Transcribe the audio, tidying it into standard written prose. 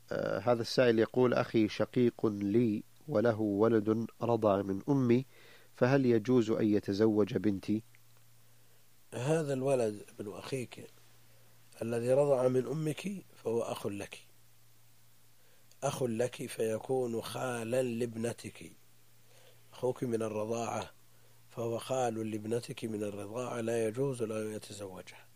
هذا السائل يقول: أخي شقيق لي وله ولد رضع من أمي، فهل يجوز أن يتزوج بنتي؟ هذا الولد ابن أخيك الذي رضع من أمك فهو أخ لك فيكون خالا لابنتك. أخوك من الرضاعة فهو خال لابنتك من الرضاعة، لا يجوز له أن يتزوجها.